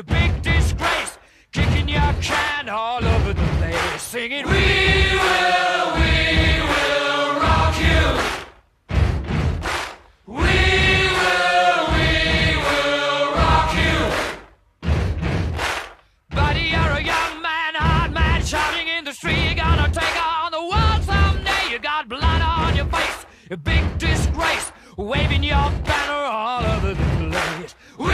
you big disgrace, kicking your can all over the place, singing, we will rock you. We will rock you. Buddy, you're a young man, hard man, shouting in the street. You're gonna take on the world someday. You got blood on your face, a big disgrace, waving your banner all over the place. We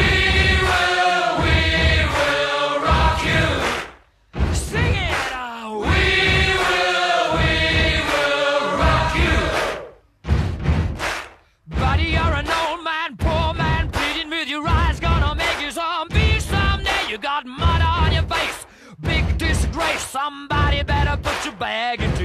will rock you. Sing it, we will rock you. Buddy, you're an old man, poor man, pleading with your eyes, gonna make you zombie someday. You got mud on your face, big disgrace, somebody better put your bag in